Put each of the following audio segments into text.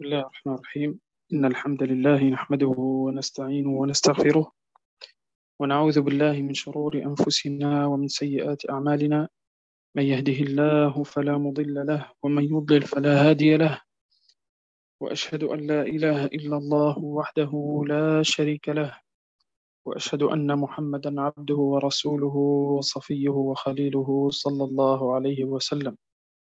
بسم الله الرحمن الرحيم. إن الحمد لله نحمده ونستعينه ونستغفره ونعوذ بالله من شرور أنفسنا ومن سيئات أعمالنا. من يهده الله فلا مضل له ومن يضلل فلا هادي له، وأشهد أن لا إله إلا الله وحده لا شريك له، وأشهد أن محمدا عبده ورسوله وصفيه وخليله صلى الله عليه وسلم.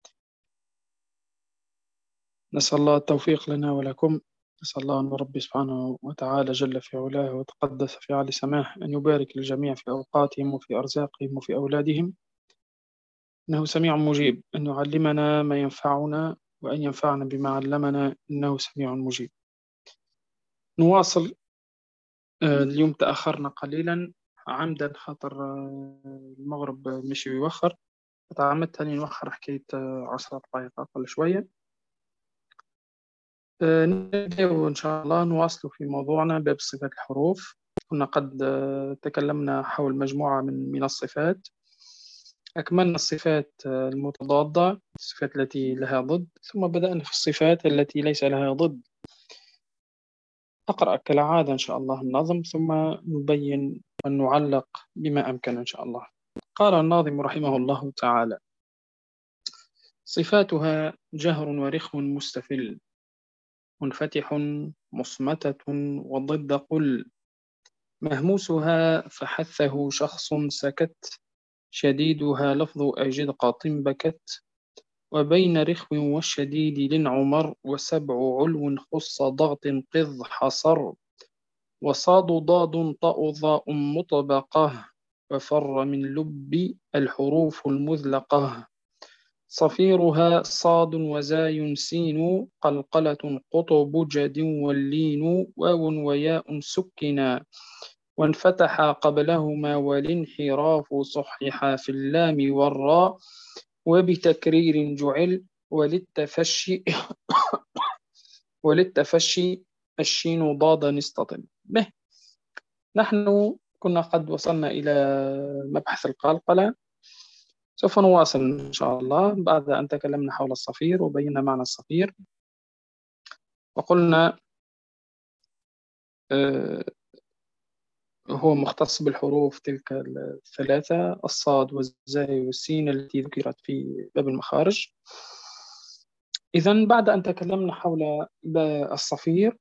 نسأل الله التوفيق لنا ولكم. نسأل الله أن ربي سبحانه وتعالى جل في علاه وتقدس في علي سماه أن يبارك الجميع في أوقاتهم وفي أرزاقهم وفي أولادهم، إنه سميع مجيب، أن يعلمنا ما ينفعنا وأن ينفعنا بما علمنا، إنه سميع مجيب. نواصل. اليوم تأخرنا قليلا عمدا خاطر المغرب مشي يوخر، تعمدت أني نوخر حكاية 10 دقائق أقل شوية. نبدأ إن شاء الله نواصل في موضوعنا باب صفات الحروف. كنا قد تكلمنا حول مجموعة من الصفات، أكملنا الصفات المتضادة، الصفات التي لها ضد، ثم بدأنا في الصفات التي ليس لها ضد. أقرأ كالعادة إن شاء الله النظم، ثم نبين ونعلق بما أمكن إن شاء الله. قال الناظم رحمه الله تعالى: صفاتها جهر ورخم مستفل، منفتح مصمتة وضد قل، مهموسها فحثه شخص سكت، شديدها لفظ أجد قاط بكت، وبين رخو والشديد لنعمر، وسبع علو خص ضغط قذ حصر، وصاد ضاد طاء ضاء مطبقة، وفر من لب الحروف المذلقة، صفيرها صاد وزاي سين، قلقلة قطب جد واللين، واو وياء سكنا وانفتح قبلهما، والانحراف صحح في اللام والراء، وبتكرير جعل وللتفشي وللتفشي الشين ضادا استطل به. نحن كنا قد وصلنا إلى مبحث القلقلة. سوف نواصل إن شاء الله بعد أن تكلمنا حول الصفير وبينا معنى الصفير، وقلنا هو مختص بالحروف تلك الثلاثة: الصاد والزاي والسين التي ذكرت في باب المخارج. إذن بعد أن تكلمنا حول الصفير،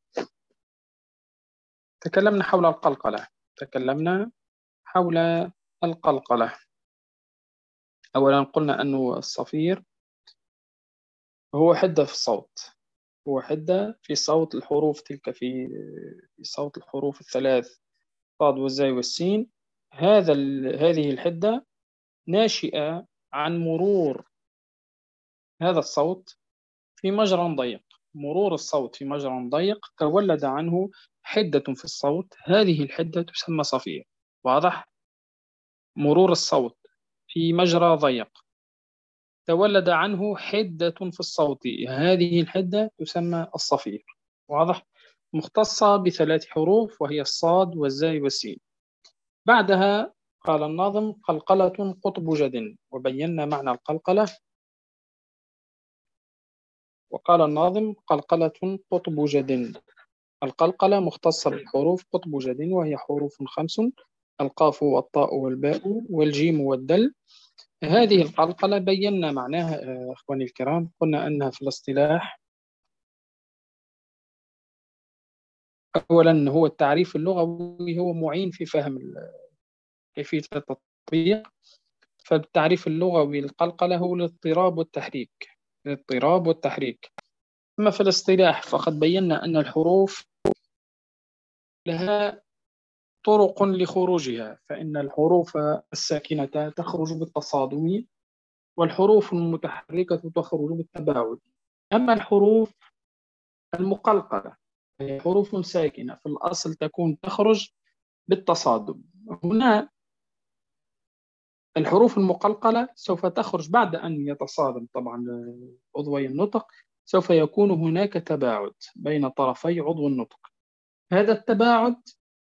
تكلمنا حول القلقلة. تكلمنا حول القلقلة. أولا قلنا أن الصفير هو حدة في الصوت، هو حدة في صوت الحروف تلك، في صوت الحروف الثلاث: صاد والزاي والسين. هذه الحدة ناشئة عن مرور هذا الصوت في مجرى ضيق. مرور الصوت في مجرى ضيق تولد عنه حدة في الصوت، هذه الحدة تسمى صفير. واضح؟ مرور الصوت في مجرى ضيق تولد عنه حدة في الصوت، هذه الحدة تسمى الصفير. واضح؟ مختصة بثلاث حروف، وهي الصاد والزاي والسين. بعدها قال الناظم: قلقلة قطب جد، وبينا معنى القلقلة. وقال الناظم: قلقلة قطب جد. القلقلة مختصة بالحروف قطب جد، وهي حروف 5: القاف والطاء والباء والجيم والدل. هذه القلقلة بينا معناها أخواني الكرام. قلنا أنها في الاصطلاح أولا هو التعريف اللغوي، هو معين في فهم كيفية التطبيق. فالتعريف اللغوي للقلقلة هو الاضطراب والتحريك. الاضطراب والتحريك. أما في الاصطلاح فقد بينا أن الحروف لها طرق لخروجها، فإن الحروف الساكنة تخرج بالتصادم، والحروف المتحركة تخرج بالتباعد. أما الحروف المقلقلة هي حروف ساكنة في الأصل تكون تخرج بالتصادم. هنا الحروف المقلقلة سوف تخرج بعد أن يتصادم طبعا عضوي النطق، سوف يكون هناك تباعد بين طرفي عضو النطق. هذا التباعد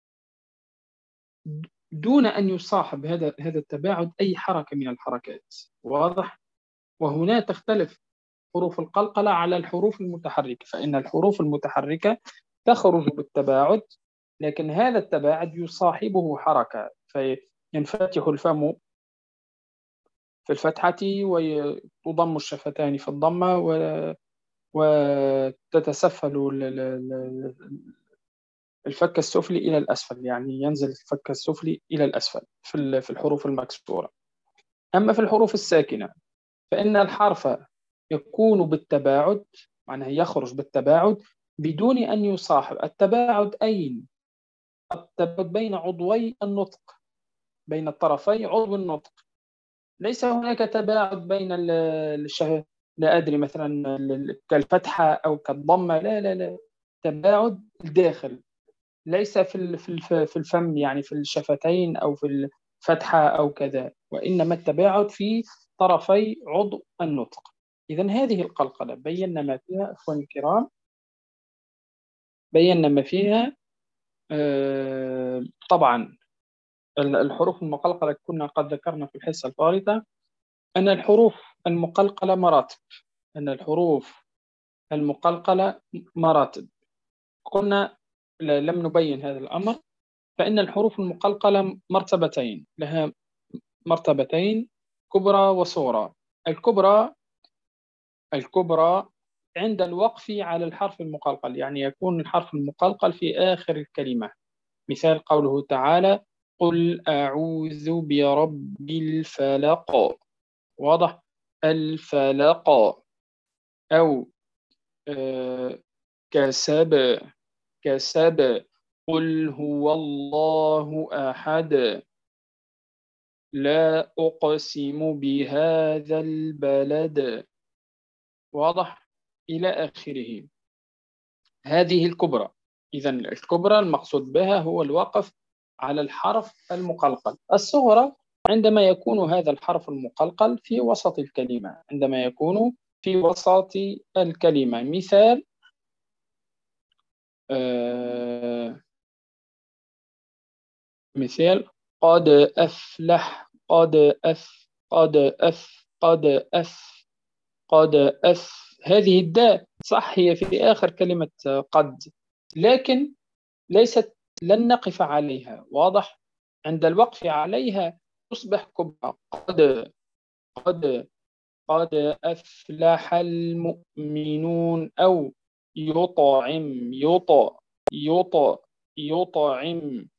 دون أن يصاحب هذا التباعد أي حركة من الحركات. واضح؟ وهنا تختلف حروف القلقلة على الحروف المتحركة، فإن الحروف المتحركة تخرج بالتباعد، لكن هذا التباعد يصاحبه حركة، فينفتح الفم في الفتحة وتضم الشفتان في الضمة وتتسفل الفك السفلي إلى الأسفل، يعني ينزل الفك السفلي إلى الأسفل في الحروف المكسورة. أما في الحروف الساكنة فإن الحرف يكون بالتباعد، معناه يخرج بالتباعد بدون أن يصاحب التباعد. أين؟ التباعد بين عضوي النطق، بين الطرفي عضو النطق. ليس هناك تباعد بين لا أدري مثلا كالفتحة أو كالضمة، لا لا لا، تباعد الداخل، ليس في الفم، يعني في الشفتين أو في الفتحة أو كذا، وإنما التباعد في طرفي عضو النطق. إذن هذه القلقلة بينا ما فيها أخواني الكرام، بينا ما فيها. طبعا الحروف المقلقلة كنا قد ذكرنا في الحصة الفارطة أن الحروف المقلقلة مراتب، أن الحروف المقلقلة مراتب. قلنا لم نبين هذا الأمر، فإن الحروف المقلقلة مرتبتين، لها مرتبتين كبرى وصغرى. الكبرى عند الوقف على الحرف المقلقل، يعني يكون الحرف المقلقل في آخر الكلمة. مثال قوله تعالى: قل أعوذ برب الفلق، واضح؟ الفلق. أو كسب، كسب. قل هو الله أحد، لا أقسم بهذا البلد، واضح؟ إلى آخره. هذه الكبرى. إذن الكبرى المقصود بها هو الوقف على الحرف المقلقل. الصغرى عندما يكون هذا الحرف المقلقل في وسط الكلمة، عندما يكون في وسط الكلمة. مثال مثال قد أفلح، قد أف. هذه الداء صح هي في آخر كلمة قد، لكن ليست، لن نقف عليها، واضح؟ عند الوقف عليها تصبح كبرى. قد قد أفلح المؤمنون. أو يطعم، يطعم.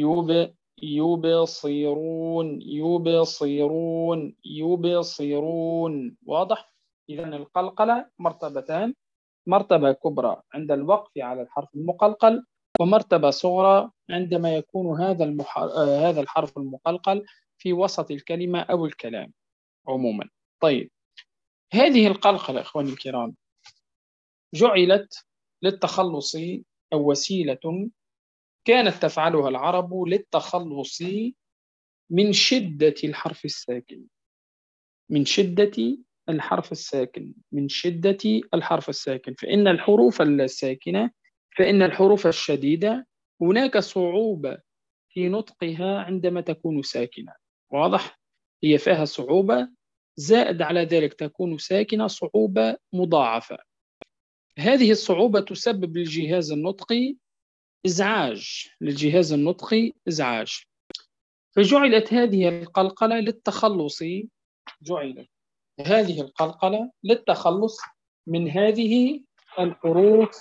يبصرون. واضح؟ إذن القلقلة مرتبتان: مرتبة كبرى عند الوقف على الحرف المقلقل، ومرتبة صغرى عندما يكون هذا الحرف المقلقل في وسط الكلمة أو الكلام عموما. طيب، هذه القلقلة أخواني الكرام جعلت للتخلص، أو وسيلة كانت تفعلها العرب للتخلص من شدة الحرف الساكن، من شدة الحرف الساكن، من شدة الحرف الساكن. فإن الحروف الساكنة، فإن الحروف الشديدة هناك صعوبة في نطقها عندما تكون ساكنة، واضح؟ هي فيها صعوبة، زائد على ذلك تكون ساكنة صعوبة مضاعفة. هذه الصعوبة تسبب للجهاز النطقي إزعاج، للجهاز النطقي إزعاج. فجعلت هذه القلقلة للتخلص، جعلت هذه القلقلة للتخلص من هذه الحروف،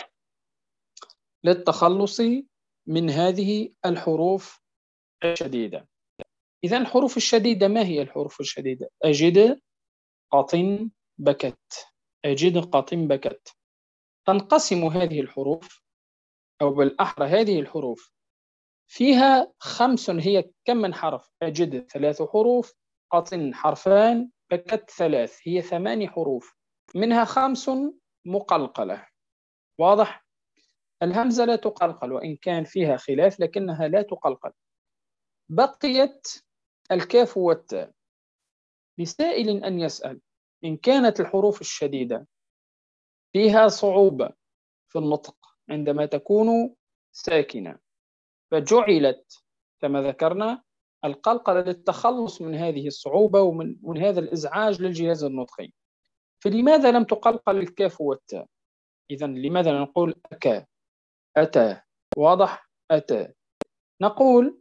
للتخلص من هذه الحروف الشديدة. إذن الحروف الشديدة، ما هي الحروف الشديدة؟ أجد قط بكت، أجد قط بكت. تنقسم هذه الحروف، أو بالأحرى هذه الحروف فيها 5. هي كم من حرف؟ أجد 3 حروف، قط حرفان، بكت 3، هي 8 حروف، منها 5 مقلقلة، واضح؟ الهمزة لا تقلقل، وإن كان فيها خلاف لكنها لا تقلقل. بقيت الكاف والتاء. لسائل أن يسأل: إن كانت الحروف الشديدة فيها صعوبة في النطق عندما تكون ساكنة، فجعلت كما ذكرنا القلقلة للتخلص من هذه الصعوبة ومن هذا الإزعاج للجهاز النطقي. فلماذا لم تقلقل الكاف والتاء؟ إذن لماذا لا نقول أكا، أتى؟ واضح؟ أتى. نقول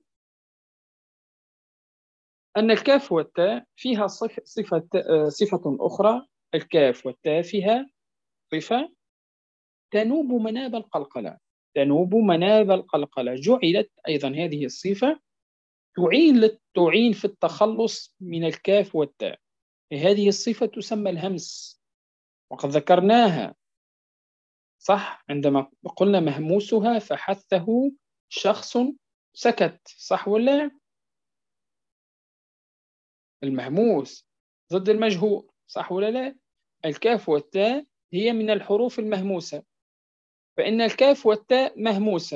أن الكاف والتاء فيها صفة أخرى. الكاف والتاء فيها صفة تنوب مناب القلقلة، تنوب مناب القلقلة. جعلت أيضا هذه الصفة تعين في التخلص من الكاف والتاء. هذه الصفة تسمى الهمس، وقد ذكرناها صح عندما قلنا مهموسها فحثه شخص سكت، صح ولا؟ المهموس ضد المجهور، صح ولا لا؟ الكاف والتاء هي من الحروف المهموسة، فإن الكاف والتاء مهموسة.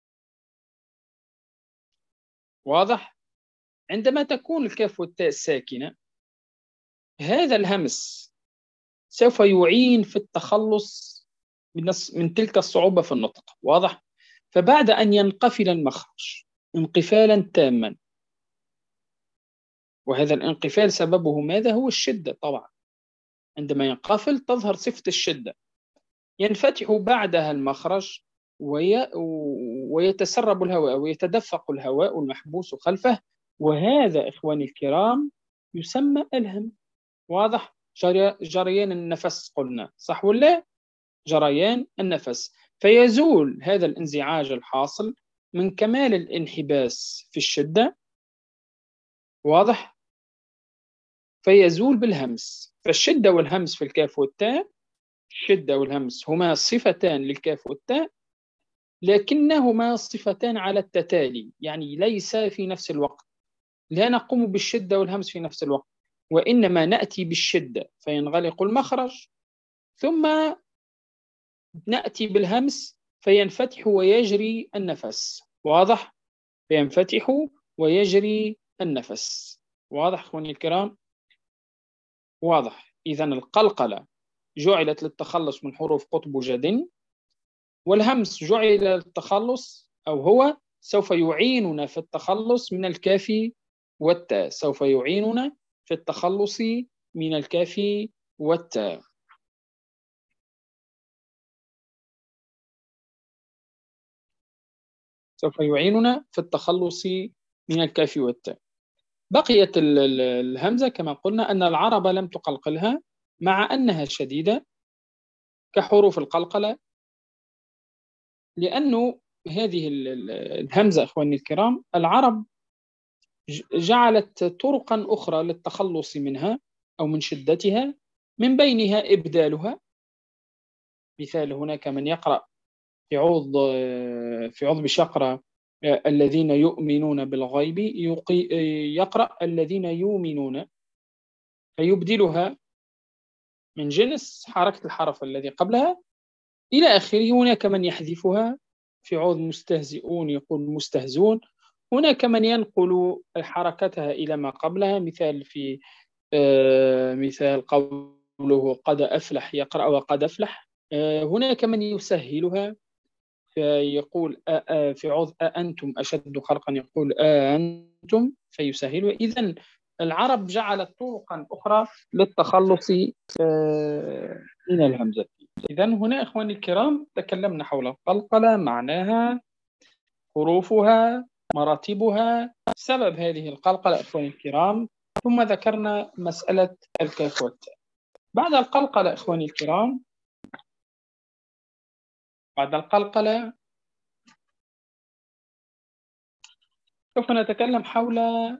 واضح؟ عندما تكون الكاف والتاء ساكنة، هذا الهمس سوف يعين في التخلص من تلك الصعوبة في النطق. واضح؟ فبعد أن ينقفل المخرج انقفالا تاما، وهذا الانقفال سببه ماذا؟ هو الشدة طبعا. عندما ينقفل تظهر صفة الشدة، ينفتح بعدها المخرج ويتسرب الهواء ويتدفق الهواء المحبوس خلفه، وهذا إخواني الكرام يسمى الهم. واضح؟ جريان النفس قلنا، صح ولا؟ جريان النفس. فيزول هذا الانزعاج الحاصل من كمال الانحباس في الشدة. واضح؟ فيزول بالهمس. فالشدة والهمس في الكاف والتاء، الشدة والهمس هما صفتان للكاف والتاء، لكنهما صفتان على التتالي، يعني ليس في نفس الوقت. لا نقوم بالشدة والهمس في نفس الوقت، وإنما نأتي بالشدة فينغلق المخرج، ثم نأتي بالهمس فينفتح ويجري النفس. واضح؟ فينفتح ويجري النفس. واضح أخواني الكرام؟ واضح. إذن القلقلة جعلت للتخلص من حروف قطب جد، والهمس جعل للتخلص، أو هو سوف يعيننا في التخلص من الكاف والتاء، سوف يعيننا في التخلص من الكاف والتاء. سوف يعيننا في التخلص من الكاف والتاء. بقيت الهمزة كما قلنا أن العرب لم تقلقلها مع أنها شديدة كحروف القلقلة، لأنه هذه الهمزة أخواني الكرام العرب جعلت طرقا أخرى للتخلص منها أو من شدتها، من بينها إبدالها. مثال: هناك من يقرأ في عوض بشقرة الذين يؤمنون بالغيب يقرأ الذين يؤمنون، فيبدلها من جنس حركة الحرف الذي قبلها إلى آخره. هناك من يحذفها في عوض مستهزئون يقول مستهزون. هناك من ينقل حركتها إلى ما قبلها، مثال في مثال قوله قد أفلح يقرأ وقد أفلح. هناك من يسهلها فيقول في عوض أأنتم أشد خلقا يقول أأنتم فيسهلها. إذن العرب جعلت طرقا أخرى للتخلص من الهمزة. إذن هنا إخواني الكرام تكلمنا حول القلقلة، معناها، حروفها، مراتبها، سبب هذه القلقلة إخواني الكرام، ثم ذكرنا مسألة الكاف والتاء. بعد القلقلة إخواني الكرام، بعد القلقلة سوف نتكلم حول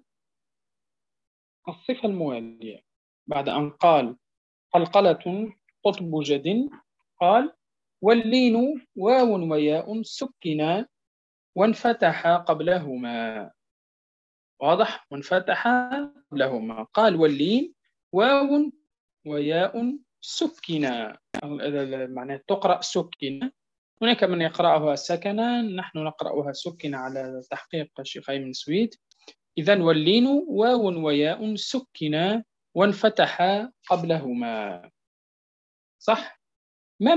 الصفة الموالية. بعد أن قال قلقلة قطب جد، قال واللين واو وياء سكنا وانفتح قبلهما. واضح؟ وانفتح قبلهما. قال واللين واو وياء سكنا، معناه تقرأ سكنا. هناك من يقرأها سكنا، نحن نقرأها سكنا على تحقيق الشيخ أيمن سويد. إذن واللين واو وياء سكنا وانفتح قبلهما. صح؟ ما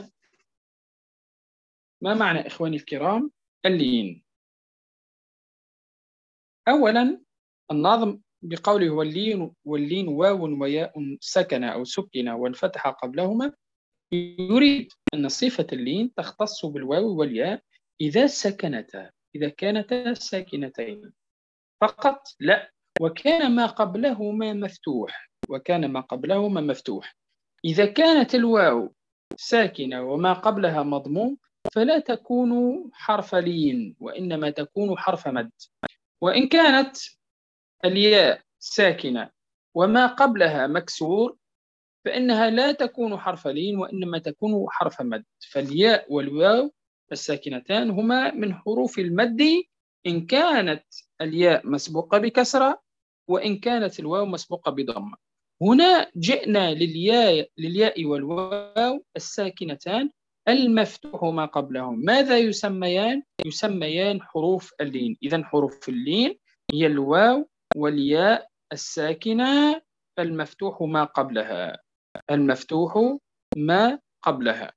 معنى إخواني الكرام اللين؟ أولا الناظم بقوله واللين واو وياء سكن أو سكن وانفتح قبلهما، يريد أن صفة اللين تختص بالواو والياء إذا سكنتا، إذا كانتا ساكنتين فقط، لا، وكان ما قبلهما مفتوح، وكان ما قبلهما مفتوح. إذا كانت الواو ساكنة وما قبلها مضموم فلا تكون حرف لين، وإنما تكون حرف مد. وإن كانت الياء ساكنة وما قبلها مكسور فإنها لا تكون حرف لين، وإنما تكون حرف مد. فالياء والواو الساكنتان هما من حروف المد إن كانت الياء مسبوقة بكسرة وإن كانت الواو مسبوقة بضمة. هنا جئنا للياء والواو الساكنتان المفتوح ما قبلهم، ماذا يسميان؟ يسميان حروف اللين. إذن حروف اللين هي الواو والياء الساكنة المفتوح ما قبلها، المفتوح ما قبلها.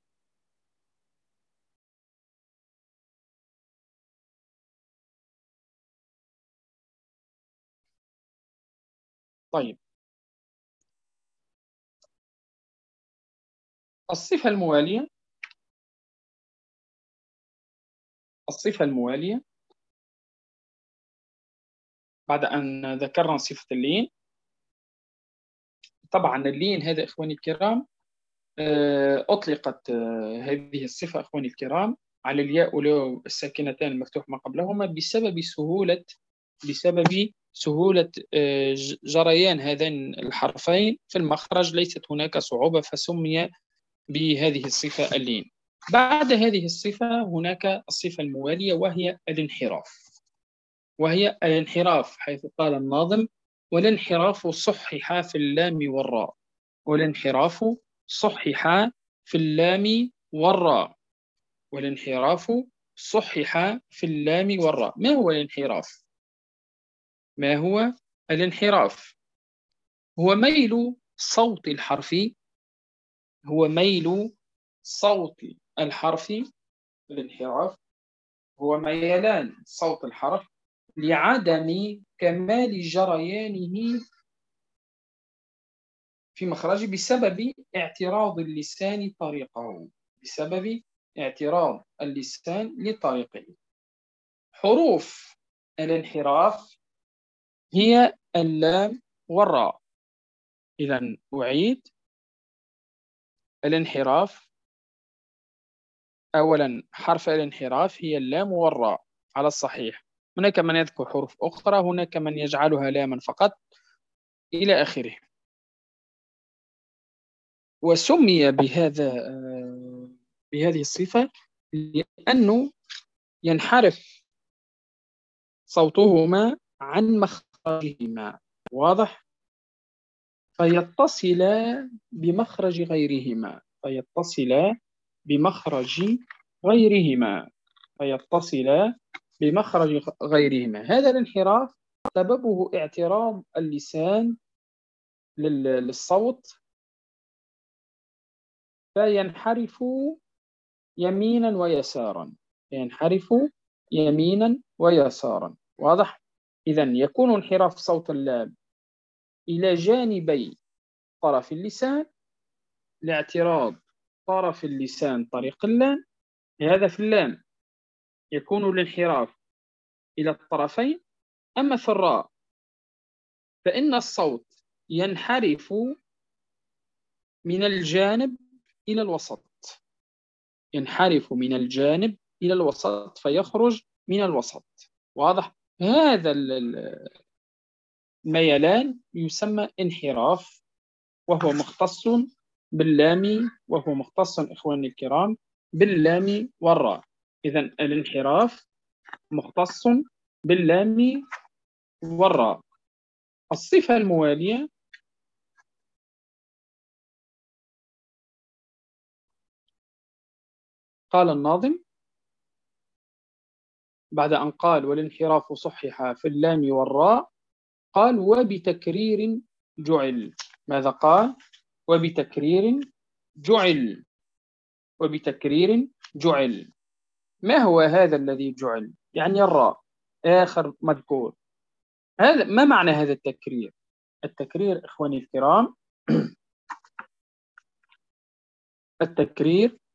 طيب، الصفة الموالية، الصفة الموالية بعد أن ذكرنا صفة اللين. طبعا اللين هذا إخواني الكرام أطلقت هذه الصفة إخواني الكرام على الياء والواو الساكنتان المفتوح ما قبلهما بسبب سهولة جريان هذين الحرفين في المخرج، ليست هناك صعوبة فسمي بهذه الصفة اللين. بعد هذه الصفة هناك الصفة الموالية وهي الانحراف، حيث قال الناظم والانحراف صحح في اللام والراء، والانحراف صحح في اللام والراء، والانحراف صحح في اللام والراء. ما هو الانحراف؟ ما هو الانحراف؟ هو ميل صوت الحرف، هو ميل صوت الحرف. الانحراف هو ميلان صوت الحرف لعدم كمال جريانه في مخرجه بسبب اعتراض اللسان طريقه، بسبب اعتراض اللسان لطريقه. حروف الانحراف هي اللام والراء. إذن أعيد: الانحراف أولا حرف الانحراف هي اللام والراء على الصحيح، هناك من يذكر حروف أخرى، هناك من يجعلها لاما فقط إلى آخره. وسمي بهذه الصفة لأنه ينحرف صوتهما عن مخرجهما، واضح؟ فيتصل بمخرج غيرهما، فيتصل بمخرج غيرهما، فيتصل بمخرج غيرهما. هذا الانحراف سببه اعتراض اللسان للصوت، فينحرف يمينا ويسارا، ينحرف يمينا ويسارا، واضح؟ إذن يكون انحراف صوت اللام إلى جانبي طرف اللسان لاعتراض طرف اللسان طريق اللام. هذا في اللام يكون الانحراف إلى الطرفين. أما في الراء فإن الصوت ينحرف من الجانب إلى الوسط، ينحرف من الجانب إلى الوسط فيخرج من الوسط، واضح؟ هذا الميلان يسمى انحراف، وهو مختص باللام، وهو مختص إخواني الكرام باللام والراء. إذن الانحراف مختص باللام والراء. الصفة الموالية قال الناظم بعد أن قال والانحراف صحح في اللام والراء، قال وبتكرير جعل. ماذا قال؟ وبتكرير جعل، وبتكرير جعل. ما هو هذا الذي جعل؟ يعني الراء آخر مذكور، هذا ما معنى هذا التكرير؟ التكرير إخواني الكرام، التكرير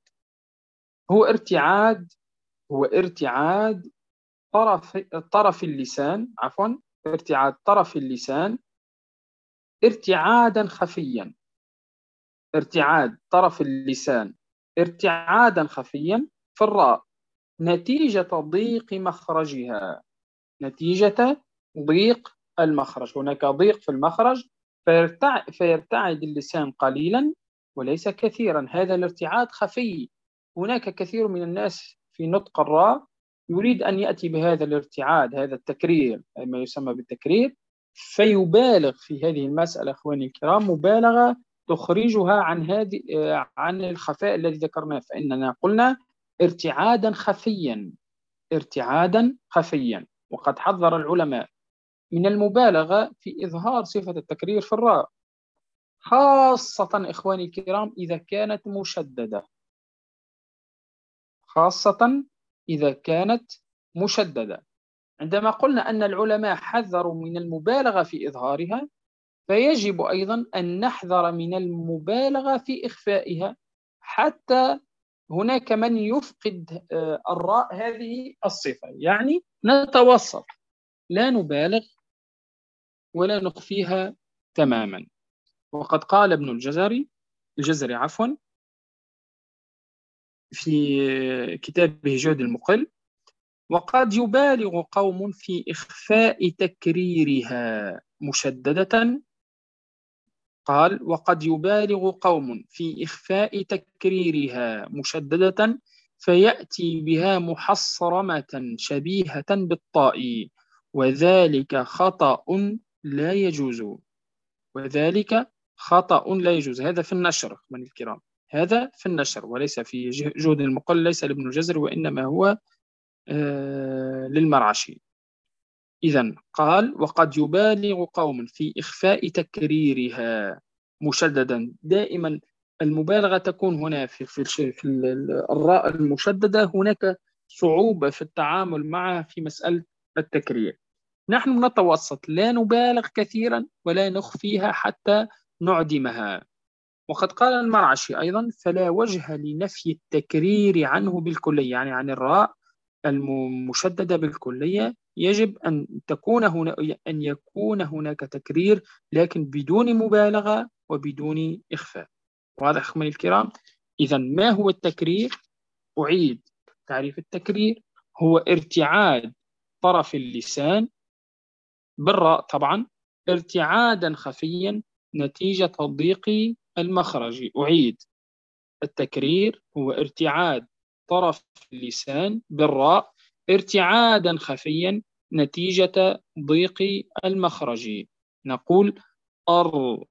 هو ارتعاد طرف اللسان، ارتعاد طرف اللسان ارتعادا خفيا، ارتعاد طرف اللسان ارتعادا خفيا في الراء نتيجة ضيق مخرجها، نتيجة ضيق المخرج. هناك ضيق في المخرج فيرتعد اللسان قليلا وليس كثيرا. هذا الارتعاد خفي. هناك كثير من الناس في نطق الراء يريد أن يأتي بهذا الارتعاد، هذا التكرير، ما يسمى بالتكرير، فيبالغ في هذه المسألة. أخواني الكرام، مبالغة تخرجها عن الخفاء الذي ذكرناه. فإننا قلنا ارتعادا خفيا، ارتعادا خفيا. وقد حذر العلماء من المبالغة في إظهار صفة التكرير في الراء، خاصة إخواني الكرام إذا كانت مشددة، خاصة إذا كانت مشددة. عندما قلنا أن العلماء حذروا من المبالغة في إظهارها، فيجب أيضا أن نحذر من المبالغة في إخفائها، حتى هناك من يفقد الراء هذه الصفة. يعني نتوسط، لا نبالغ ولا نخفيها تماما. وقد قال ابن الجزري في كتابه جهد المقل: وقد يبالغ قوم في إخفاء تكريرها مشددة. قال: وقد يبالغ قوم في إخفاء تكريرها مشددة فيأتي بها محصرمة شبيهة بالطاء، وذلك خطأ لا يجوز. وذلك خطأ لا يجوز. هذا في النشر من الكرام، هذا في النشر وليس في جهد المقل، ليس لابن الجزري وإنما هو للمرعشي. إذن قال: وقد يبالغ قوم في إخفاء تكريرها مشددا. دائما المبالغة تكون هنا في الراء المشددة، هناك صعوبة في التعامل معها في مسألة التكرير. نحن نتوسط، لا نبالغ كثيرا ولا نخفيها حتى نعدمها. وقد قال المرعشي أيضا: فلا وجه لنفي التكرير عنه بالكلية، يعني عن الراء المشددة بالكلية يجب أن يكون هناك تكرير، لكن بدون مبالغة وبدون إخفاء. واضح أخواني الكرام؟ إذا ما هو التكرير؟ أعيد تعريف التكرير: هو ارتعاد طرف اللسان بالراء طبعا ارتعادا خفيا نتيجة ضيق المخرج. أعيد: التكرير هو ارتعاد طرف اللسان بالراء ارتعادا خفيا نتيجة ضيق المخرج. نقول أر،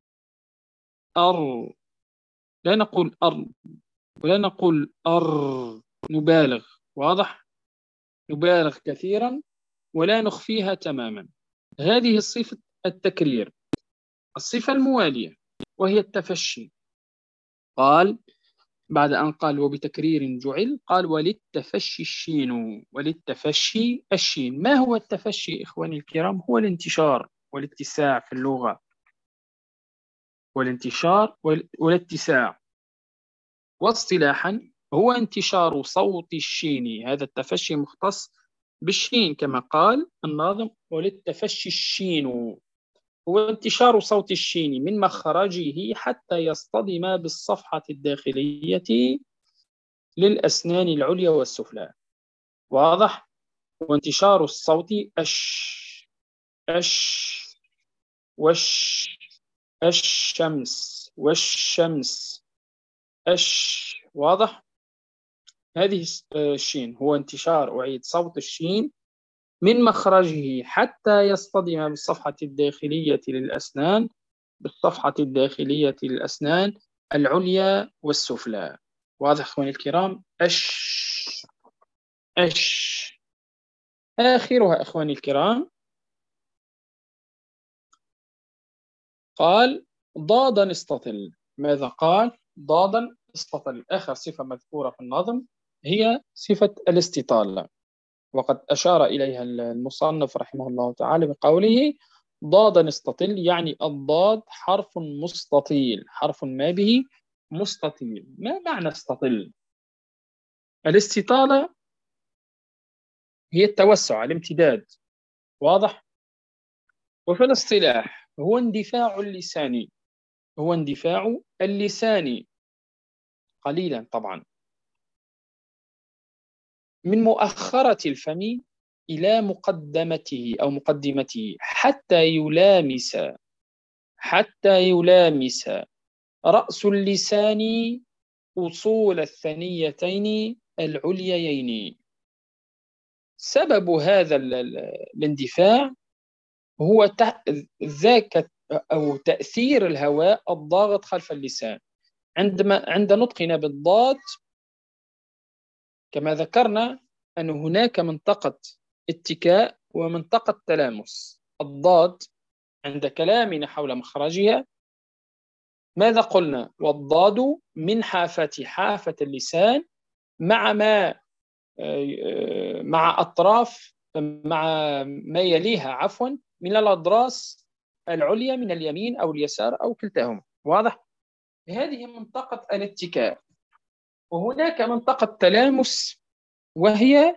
أر، لا نقول أر ولا نقول أر، نبالغ. واضح؟ نبالغ كثيرا ولا نخفيها تماما. هذه الصفة التكرير. الصفة الموالية وهي التفشي. قال بعد أن قال وبتكرير جعل، قال وللتفشي الشين، وللتفشي الشين. ما هو التفشي إخواني الكرام؟ هو الانتشار والاتساع في اللغة، والانتشار والاتساع. واصطلاحا هو انتشار صوت الشين. هذا التفشي مختص بالشين كما قال الناظم: وللتفشي الشين هو انتشار صوت الشين من مخرجه حتى يصطدم بالصفحة الداخلية للأسنان العليا والسفلى. واضح؟ وانتشار الصوت أش، أش، وش، الشمس، والشمس، أش. واضح؟ هذه الشين هو انتشار، أعيد، صوت الشين من مخرجه حتى يصطدم بالصفحة الداخلية للأسنان، بالصفحة الداخلية للأسنان العليا والسفلى. واضح أخواني الكرام؟ أش، أش. آخرها أخواني الكرام قال ضادا استطل. ماذا قال؟ ضادا استطل. آخر صفة مذكورة في النظم هي صفة الاستطالة. وقد أشار إليها المصنف رحمه الله تعالى بقوله ضاد نستطيل، يعني الضاد حرف مستطيل، حرف ما به مستطيل. ما معنى استطيل؟ الاستطالة هي التوسع، الامتداد، واضح؟ وفي الاصطلاح هو اندفاع اللسان، هو اندفاع اللسان قليلا طبعا من مؤخرة الفم إلى مقدمته أو مقدمته حتى يلامس رأس اللسان أصول الثنيتين العليين. سبب هذا الاندفاع هو ذاك أو تأثير الهواء الضاغط خلف اللسان عند نطقنا بالضاد. كما ذكرنا أن هناك منطقة اتكاء ومنطقة تلامس. الضاد عند كلامنا حول مخرجها ماذا قلنا؟ والضاد من حافة اللسان مع ما يليها من الأضراس العليا من اليمين أو اليسار أو كلتاهما، واضح؟ هذه منطقة الاتكاء. وهناك منطقة تلامس، وهي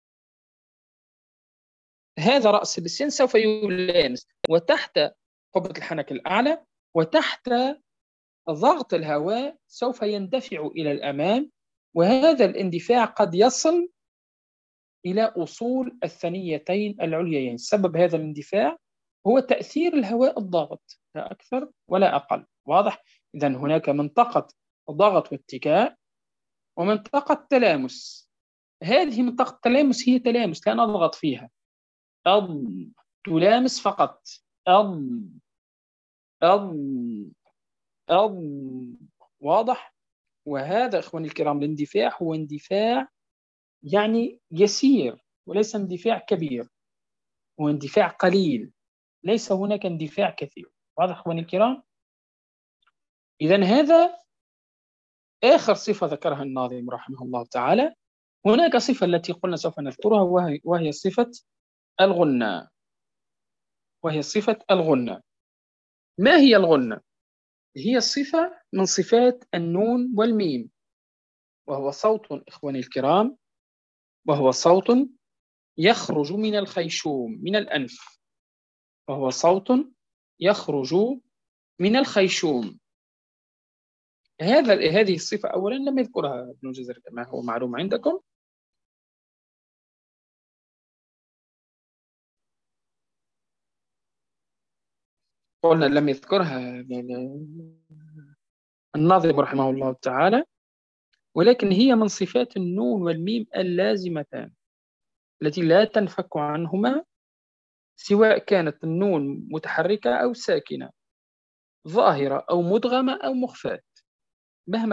هذا رأس اللسان سوف يلامس وتحت قبة الحنك الأعلى، وتحت ضغط الهواء سوف يندفع إلى الأمام، وهذا الاندفاع قد يصل إلى أصول الثنيتين العليين. سبب هذا الاندفاع هو تأثير الهواء الضاغط، لا أكثر ولا أقل، واضح؟ إذن هناك منطقة ضغط واتكاء ومنطقة تلامس. هذه منطقة التلامس هي تلامس لا نضغط فيها، تلامس فقط، أض أض أض، واضح؟ وهذا إخواني الكرام الاندفاع هو اندفاع يعني يسير وليس اندفاع كبير، هو اندفاع قليل، ليس هناك اندفاع كثير، واضح إخواني الكرام؟ إذن هذا آخر صفة ذكرها الناظم رحمه الله تعالى. هناك صفة التي قلنا سوف نذكرها وهي صفة الغنة، وهي صفة الغنة. ما هي الغنة؟ هي صفة من صفات النون والميم، وهو صوت إخواني الكرام، وهو صوت يخرج من الخيشوم من الأنف، وهو صوت يخرج من الخيشوم. هذه الصفة أولا لم يذكرها ابن جزر كما هو معلوم عندكم. قلنا لم يذكرها الناظم رحمه الله تعالى، ولكن هي من صفات النون والميم اللازمتان التي لا تنفك عنهما، سواء كانت النون متحركة أو ساكنة، ظاهرة أو مدغمة أو مخفاة، مهما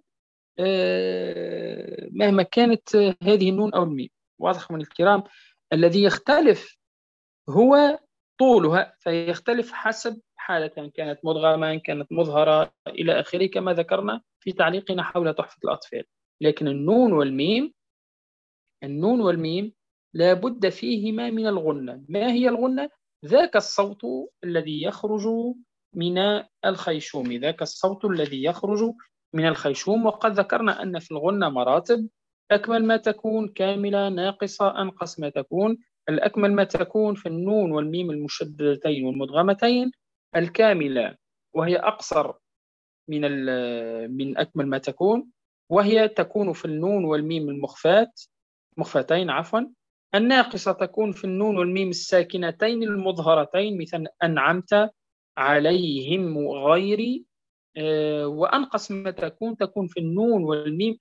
كانت هذه النون أو الميم، واضح من الكرام؟ الذي يختلف هو طولها، فيختلف حسب حالة، كانت مدغمة، كانت مظهرة، إلى آخره، كما ذكرنا في تعليقنا حول تحفة الأطفال. لكن النون والميم لا بد فيهما من الغنة. ما هي الغنة؟ ذاك الصوت الذي يخرج من الخيشوم، ذاك الصوت الذي يخرج من الخيشوم. وقد ذكرنا أن في الغنة مراتب: أكمل ما تكون، كاملة، ناقصة، أنقص ما تكون. الأكمل ما تكون في النون والميم المشددتين والمدغمتين الكاملة، وهي أقصر من أكمل ما تكون، وهي تكون في النون والميم مخفتين عفوا. الناقصة تكون في النون والميم الساكنتين المظهرتين، مثل أنعمت عليهم غير. وأنقص ما تكون في النون والميم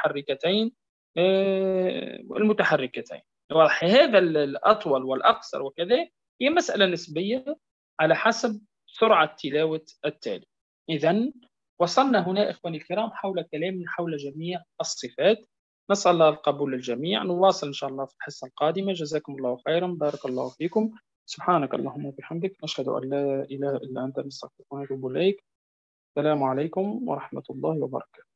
المتحركتين. هذا الأطول والأقصر وكذا هي مسألة نسبية على حسب سرعة تلاوة التالي. إذن وصلنا هنا إخواني الكرام حول كلامنا حول جميع الصفات. نسأل الله القبول للجميع. نواصل إن شاء الله في الحصة القادمة. جزاكم الله خيرا، بارك الله فيكم. سبحانك اللهم وبحمدك، نشهد أن لا إله إلا أنت، نستغفرك ونتوب إليك. السلام عليكم ورحمة الله وبركاته.